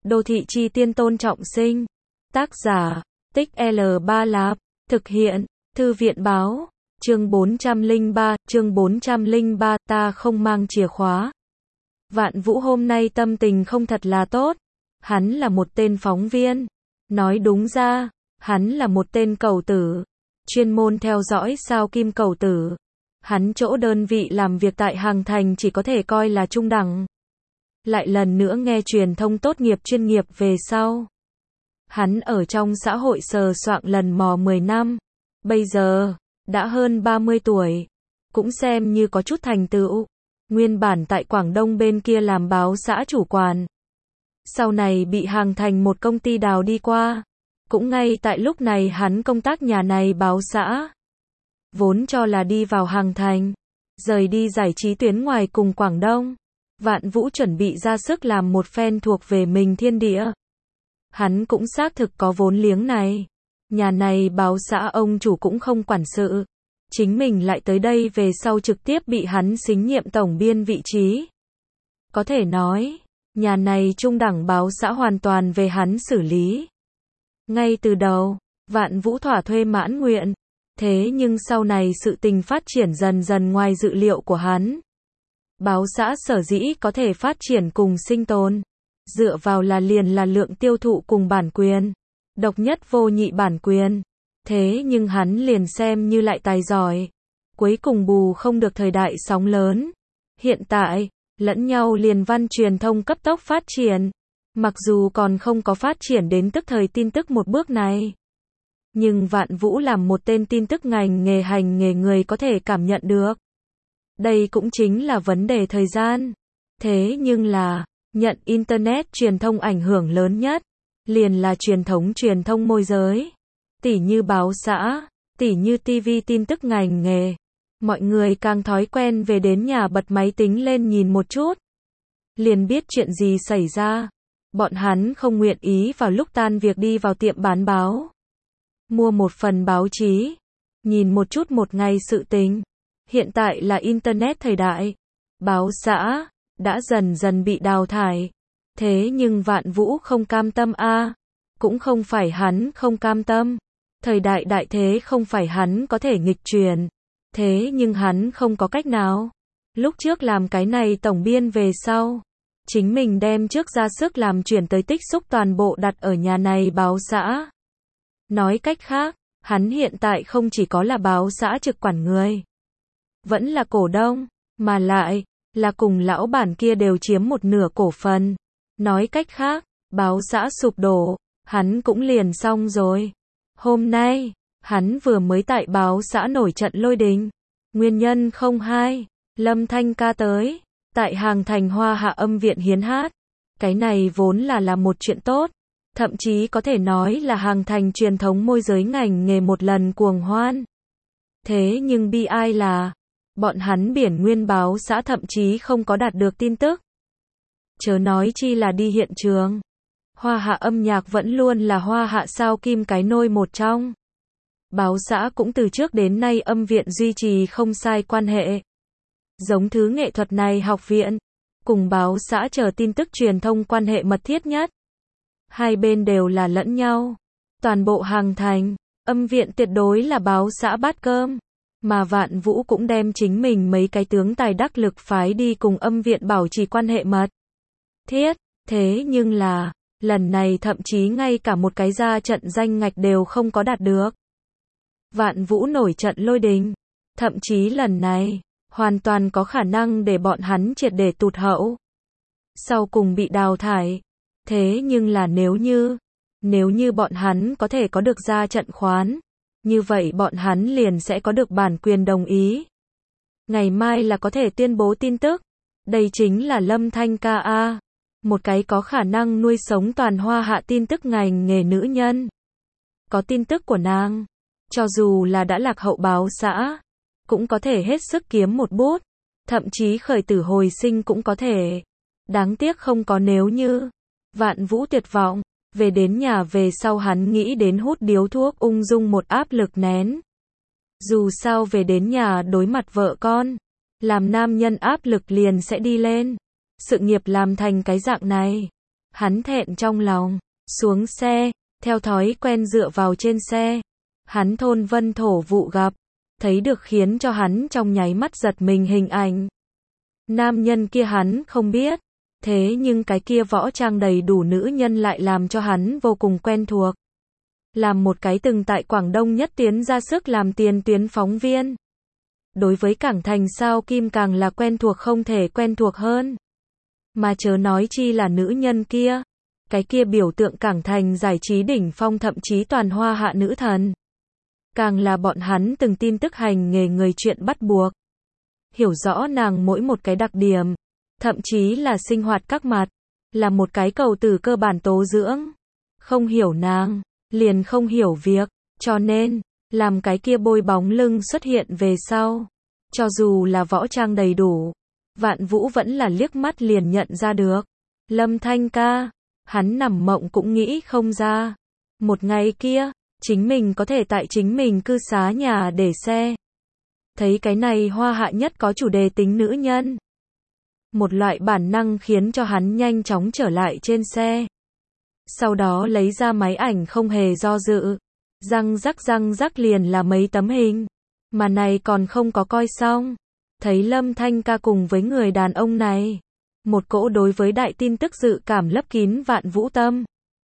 Đô thị chi tiên Tôn Trọng Sinh. Tác giả, Tích L3 Lạp. Thực hiện, Thư viện báo. Chương 403, ta không mang chìa khóa. Vạn Vũ hôm nay tâm tình không thật là tốt. Hắn là một tên phóng viên. Nói đúng ra, hắn là một tên cầu tử. Chuyên môn theo dõi sao kim cầu tử. Hắn chỗ đơn vị làm việc tại Hàng Thành chỉ có thể coi là trung đẳng. Lại lần nữa nghe truyền thông tốt nghiệp chuyên nghiệp về sau. Hắn ở trong xã hội sờ soạng lần mò 10 năm. Bây giờ, đã hơn 30 tuổi. Cũng xem như có chút thành tựu. Nguyên bản tại Quảng Đông bên kia làm báo xã chủ quản. Sau này bị Hàng Thành một công ty đào đi qua. Cũng ngay tại lúc này hắn công tác nhà này báo xã. Vốn cho là đi vào Hàng Thành. Rời đi giải trí tuyến ngoài cùng Quảng Đông. Vạn Vũ chuẩn bị ra sức làm một phen thuộc về mình thiên địa. Hắn cũng xác thực có vốn liếng này. Nhà này báo xã ông chủ cũng không quản sự. Chính mình lại tới đây về sau trực tiếp bị hắn xính nhiệm tổng biên vị trí. Có thể nói, nhà này trung đẳng báo xã hoàn toàn về hắn xử lý. Ngay từ đầu, Vạn Vũ thỏa thuê mãn nguyện. Thế nhưng sau này sự tình phát triển dần dần ngoài dự liệu của hắn. Báo xã sở dĩ có thể phát triển cùng sinh tồn. Dựa vào là liền là lượng tiêu thụ cùng bản quyền. Độc nhất vô nhị bản quyền. Thế nhưng hắn liền xem như lại tài giỏi. Cuối cùng bù không được thời đại sóng lớn. Hiện tại, lẫn nhau liền văn truyền thông cấp tốc phát triển. Mặc dù còn không có phát triển đến tức thời tin tức một bước này. Nhưng Vạn Vũ làm một tên tin tức ngành nghề hành nghề người có thể cảm nhận được. Đây cũng chính là vấn đề thời gian. Thế nhưng là, nhận Internet truyền thông ảnh hưởng lớn nhất. Liền là truyền thống truyền thông môi giới. Tỉ như báo xã, tỉ như TV tin tức ngành nghề. Mọi người càng thói quen về đến nhà bật máy tính lên nhìn một chút. Liền biết chuyện gì xảy ra. Bọn hắn không nguyện ý vào lúc tan việc đi vào tiệm bán báo. Mua một phần báo chí. Nhìn một chút một ngày sự tình. Hiện tại là Internet thời đại. Báo xã đã dần dần bị đào thải. Thế nhưng Vạn Vũ không cam tâm a. Cũng không phải hắn không cam tâm. Thời đại đại thế không phải hắn có thể nghịch chuyển. Thế nhưng hắn không có cách nào. Lúc trước làm cái này tổng biên về sau. Chính mình đem trước ra sức làm chuyển tới tích xúc toàn bộ đặt ở nhà này báo xã. Nói cách khác, hắn hiện tại không chỉ có là báo xã trực quản người. Vẫn là cổ đông, mà lại, là cùng lão bản kia đều chiếm một nửa cổ phần. Nói cách khác, báo xã sụp đổ, hắn cũng liền xong rồi. Hôm nay, hắn vừa mới tại báo xã nổi trận lôi đình. Nguyên nhân 02, Lâm Thanh ca tới, tại Hàng Thành Hoa Hạ âm viện hiến hát. Cái này vốn là một chuyện tốt. Thậm chí có thể nói là Hàng Thành truyền thống môi giới ngành nghề một lần cuồng hoan. Thế nhưng bi ai là, bọn hắn Biển Nguyên báo xã thậm chí không có đạt được tin tức. Chớ nói chi là đi hiện trường. Hoa Hạ âm nhạc vẫn luôn là Hoa Hạ sao kim cái nôi một trong. Báo xã cũng từ trước đến nay âm viện duy trì không sai quan hệ. Giống thứ nghệ thuật này học viện, cùng báo xã chờ tin tức truyền thông quan hệ mật thiết nhất. Hai bên đều là lẫn nhau. Toàn bộ Hàng Thành, âm viện tuyệt đối là báo xã bát cơm. Mà Vạn Vũ cũng đem chính mình mấy cái tướng tài đắc lực phái đi cùng âm viện bảo trì quan hệ mật thiết. Thế nhưng là, lần này thậm chí ngay cả một cái ra trận danh ngạch đều không có đạt được. Vạn Vũ nổi trận lôi đình. Thậm chí lần này, hoàn toàn có khả năng để bọn hắn triệt để tụt hậu. Sau cùng bị đào thải. Thế nhưng là nếu như bọn hắn có thể có được ra trận khoán, như vậy bọn hắn liền sẽ có được bản quyền đồng ý. Ngày mai là có thể tuyên bố tin tức. Đây chính là Lâm Thanh ca a. Một cái có khả năng nuôi sống toàn Hoa Hạ tin tức ngành nghề nữ nhân. Có tin tức của nàng, cho dù là đã lạc hậu báo xã, cũng có thể hết sức kiếm một bút. Thậm chí khởi tử hồi sinh cũng có thể. Đáng tiếc không có nếu như. Vạn Vũ tuyệt vọng. Về đến nhà về sau hắn nghĩ đến hút điếu thuốc ung dung một áp lực nén. Dù sao về đến nhà đối mặt vợ con. Làm nam nhân áp lực liền sẽ đi lên. Sự nghiệp làm thành cái dạng này. Hắn thẹn trong lòng, xuống xe, theo thói quen dựa vào trên xe. Hắn thôn vân thổ vụ gặp, thấy được khiến cho hắn trong nháy mắt giật mình hình ảnh. Nam nhân kia hắn không biết, thế nhưng cái kia võ trang đầy đủ nữ nhân lại làm cho hắn vô cùng quen thuộc. Làm một cái từng tại Quảng Đông nhất tiến ra sức làm tiền tuyến phóng viên. Đối với Cảng Thành sao Kim càng là quen thuộc không thể quen thuộc hơn. Mà chớ nói chi là nữ nhân kia. Cái kia biểu tượng Cảng Thành giải trí đỉnh phong thậm chí toàn hoa hạ nữ thần. Càng là bọn hắn từng tin tức hành nghề người chuyện bắt buộc. Hiểu rõ nàng mỗi một cái đặc điểm, thậm chí là sinh hoạt các mặt, là một cái cầu từ cơ bản tố dưỡng. Không hiểu nàng, liền không hiểu việc, cho nên, làm cái kia bôi bóng lưng xuất hiện về sau. Cho dù là võ trang đầy đủ, Vạn Vũ vẫn là liếc mắt liền nhận ra được. Lâm Thanh ca, hắn nằm mộng cũng nghĩ không ra. Một ngày kia, chính mình có thể tại chính mình cư xá nhà để xe. Thấy cái này hoa hạ nhất có chủ đề tính nữ nhân. Một loại bản năng khiến cho hắn nhanh chóng trở lại trên xe. Sau đó lấy ra máy ảnh không hề do dự. Răng rắc liền là mấy tấm hình. Mà này còn không có coi xong. Thấy Lâm Thanh ca cùng với người đàn ông này. Một cỗ đối với đại tin tức dự cảm lấp kín Vạn Vũ tâm.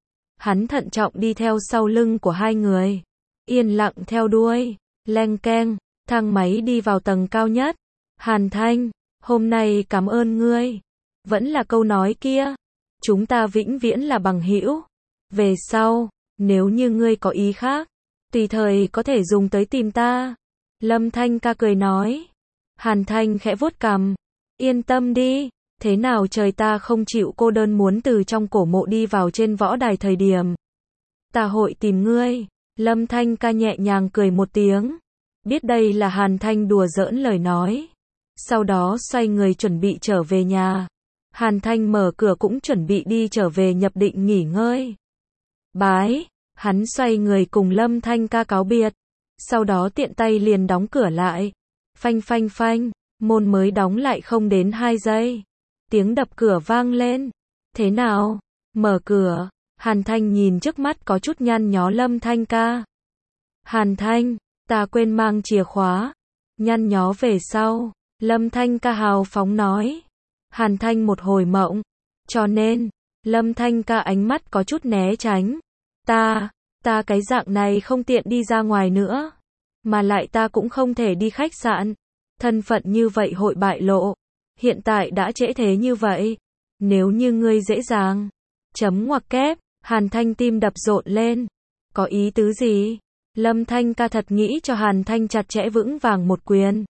Hắn thận trọng đi theo sau lưng của hai người. Yên lặng theo đuôi. Leng keng, thang máy đi vào tầng cao nhất. Hàn Thanh, hôm nay cảm ơn ngươi. Vẫn là câu nói kia. Chúng ta vĩnh viễn là bằng hữu. Về sau, nếu như ngươi có ý khác, tùy thời có thể dùng tới tìm ta. Lâm Thanh ca cười nói. Hàn Thanh khẽ vuốt cằm. Yên tâm đi. Thế nào trời ta không chịu cô đơn muốn từ trong cổ mộ đi vào trên võ đài thời điểm. Ta hội tìm ngươi. Lâm Thanh ca nhẹ nhàng cười một tiếng. Biết đây là Hàn Thanh đùa giỡn lời nói. Sau đó xoay người chuẩn bị trở về nhà. Hàn Thanh mở cửa cũng chuẩn bị đi trở về nhập định nghỉ ngơi. Bái, hắn xoay người cùng Lâm Thanh ca cáo biệt. Sau đó tiện tay liền đóng cửa lại. Phanh phanh phanh, môn mới đóng lại không đến 2 giây. Tiếng đập cửa vang lên. Thế nào? Mở cửa. Hàn Thanh nhìn trước mắt có chút nhăn nhó Lâm Thanh ca. Hàn Thanh, ta quên mang chìa khóa. Nhăn nhó về sau. Lâm Thanh ca hào phóng nói. Hàn Thanh một hồi mộng. Cho nên, Lâm Thanh ca ánh mắt có chút né tránh. Ta cái dạng này không tiện đi ra ngoài nữa. Mà lại ta cũng không thể đi khách sạn. Thân phận như vậy hội bại lộ. Hiện tại đã trễ thế như vậy. Nếu như ngươi dễ dàng. Chấm ngoặc kép. Hàn Thanh tim đập rộn lên. Có ý tứ gì? Lâm Thanh ca thật nghĩ cho Hàn Thanh chặt chẽ vững vàng một quyền.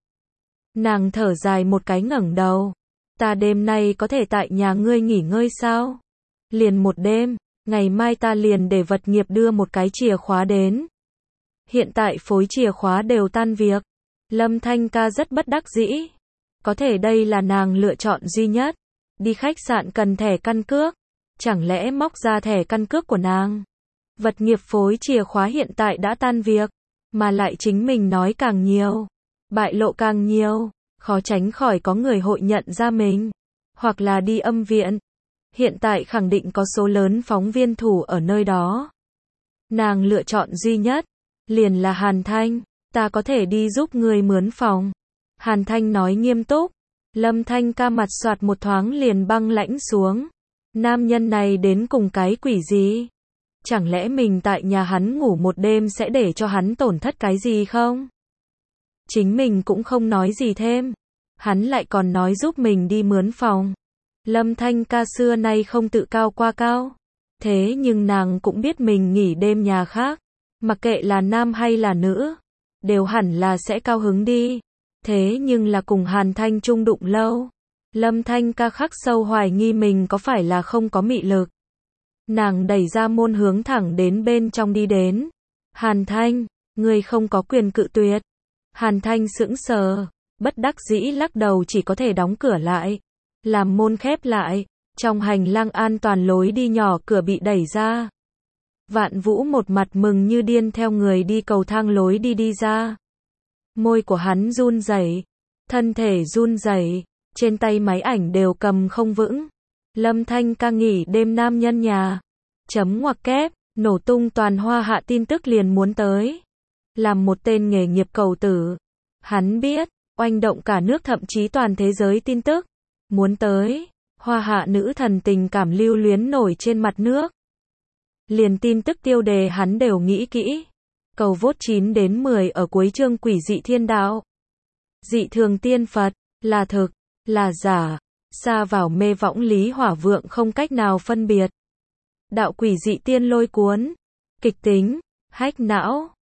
Nàng thở dài một cái ngẩng đầu. Ta đêm nay có thể tại nhà ngươi nghỉ ngơi sao? Liền một đêm, ngày mai ta liền để vật nghiệp đưa một cái chìa khóa đến. Hiện tại phối chìa khóa đều tan việc. Lâm Thanh ca rất bất đắc dĩ. Có thể đây là nàng lựa chọn duy nhất. Đi khách sạn cần thẻ căn cước. Chẳng lẽ móc ra thẻ căn cước của nàng? Vật nghiệp phối chìa khóa hiện tại đã tan việc. Mà lại chính mình nói càng nhiều. Bại lộ càng nhiều. Khó tránh khỏi có người hội nhận ra mình. Hoặc là đi âm viện. Hiện tại khẳng định có số lớn phóng viên thủ ở nơi đó. Nàng lựa chọn duy nhất. Liền là Hàn Thanh. Ta có thể đi giúp người mướn phòng. Hàn Thanh nói nghiêm túc. Lâm Thanh ca mặt soạt một thoáng liền băng lãnh xuống. Nam nhân này đến cùng cái quỷ gì? Chẳng lẽ mình tại nhà hắn ngủ một đêm sẽ để cho hắn tổn thất cái gì không? Chính mình cũng không nói gì thêm. Hắn lại còn nói giúp mình đi mướn phòng. Lâm Thanh ca xưa nay không tự cao qua cao. Thế nhưng nàng cũng biết mình nghỉ đêm nhà khác. Mặc kệ là nam hay là nữ. Đều hẳn là sẽ cao hứng đi. Thế nhưng là cùng Hàn Thanh chung đụng lâu. Lâm Thanh ca khắc sâu hoài nghi mình có phải là không có mị lực. Nàng đẩy ra môn hướng thẳng đến bên trong đi đến. Hàn Thanh, ngươi không có quyền cự tuyệt. Hàn Thanh sững sờ, bất đắc dĩ lắc đầu chỉ có thể đóng cửa lại. Làm môn khép lại, trong hành lang an toàn lối đi nhỏ cửa bị đẩy ra. Vạn Vũ một mặt mừng như điên theo người đi cầu thang lối đi ra. Môi của hắn run rẩy, thân thể run rẩy, trên tay máy ảnh đều cầm không vững. Lâm Thanh ca nghỉ đêm nam nhân nhà. Chấm ngoặc kép, nổ tung toàn Hoa Hạ tin tức liền muốn tới. Làm một tên nghề nghiệp cầu tử. Hắn biết, oanh động cả nước thậm chí toàn thế giới tin tức. Muốn tới, Hoa Hạ nữ thần tình cảm lưu luyến nổi trên mặt nước. Liền tin tức tiêu đề hắn đều nghĩ kỹ. Cầu vote 9 đến 10 ở cuối chương quỷ dị thiên đạo. Dị thường tiên Phật, là thực, là giả, xa vào mê võng lý hỏa vượng không cách nào phân biệt. Đạo quỷ dị tiên lôi cuốn, kịch tính, hách não.